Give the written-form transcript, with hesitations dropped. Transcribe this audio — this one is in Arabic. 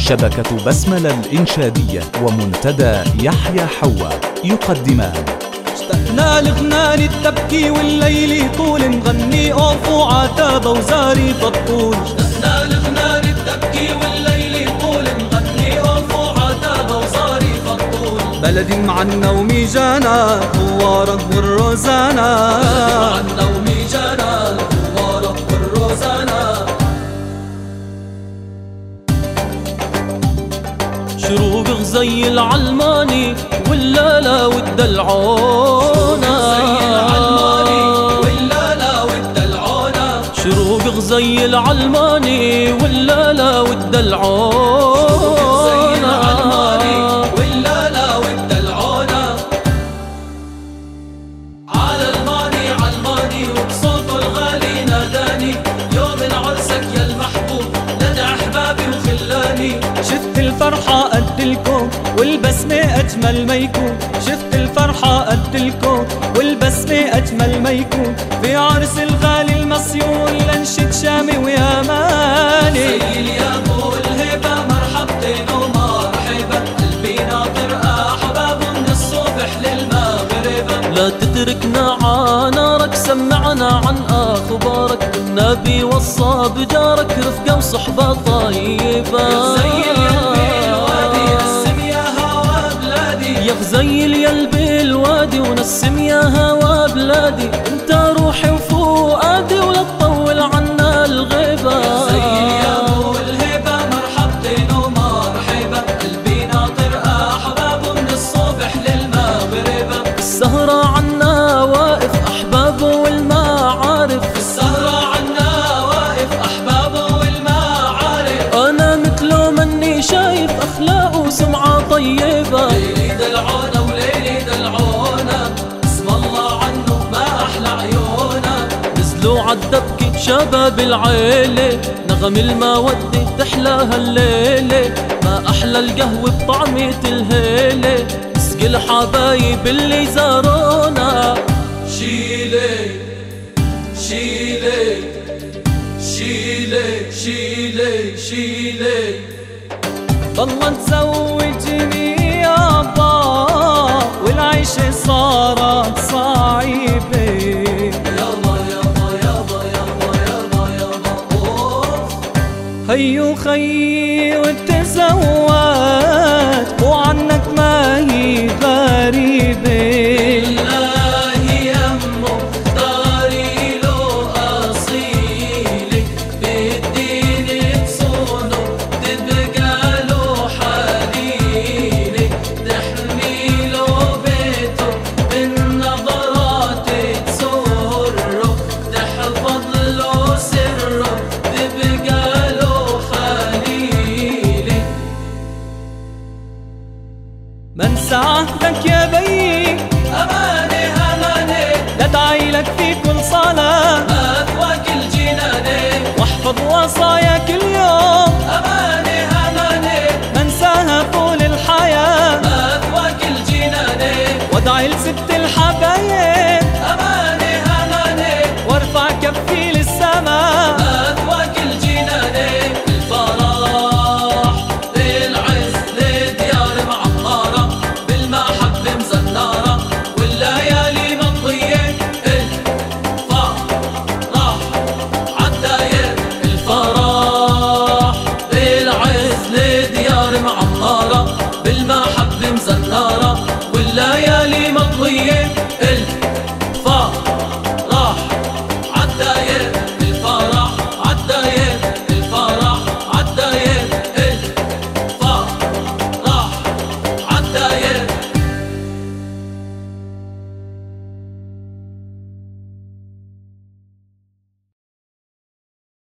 شبكة بسملة الإنشادية ومنتدى يحيى حوا يقدمان. اشتقنا لغنان تبكي والليل طول نغني أوف وعتابة وزاري بطول. اشتقنا لغنان تبكي والليل طول نغني أوف وعتابة وزاري بطول. بلدي معنا وميجانا هو رب الروزانا. بلدي معنا وميجانا هو رب الروزانا. شروق غزي العلماني واللالا والدلعونة. شروق غزي العلماني واللالا والدلعونة. على الماني علماني وبصوته الغالي ناداني يوم عرسك يا المحبوب لدى احبابي وخلاني. شفت الفرحة قد الكون والبسمة أجمل ما يكون. شفت الفرحة قد الكون والبسمة أجمل ما يكون. في عرس الغالي المصيون لنشد شامي وياماني. سيل يا أبو الهبة مرحبتين ومرحبا قلبي ناطر أحباب من الصبح للمغرب. لا تتركنا عانارك سمعنا عن أخبارك. النبي وصى بجارك رفقة وصحبة طيبة. يا غزيل يا البي الوادي ونسم يا هوا بلادي. انت روحي وفؤادي ولا تطول عنا الغيبة. يا غزيل يا ابو الهبة مرحبتين ومرحبا قلبي ناطر احباب من الصبح للمغرب. السهرة عنا واقف احبابه والمعارف. السهرة عنا واقف احبابه والمعارف. انا مثله مني شايف اخلاقه وسمعة طيبة. دلعونة وليلي دلعونة اسم الله عنه ما أحلى عيونة. نزلوا عالدبكة شباب العيلة نغم المودة تحلاها الليلة. ما أحلى القهوة بطعمة الهيلة نسقي الحبايب اللي زارونا. شيلي شيلي شيلي شيلي شيلي والله تزوجني يابا والعيشة صارت صعيبة. يابا يابا يابا يابا يابا يابا أوف. هيو خيي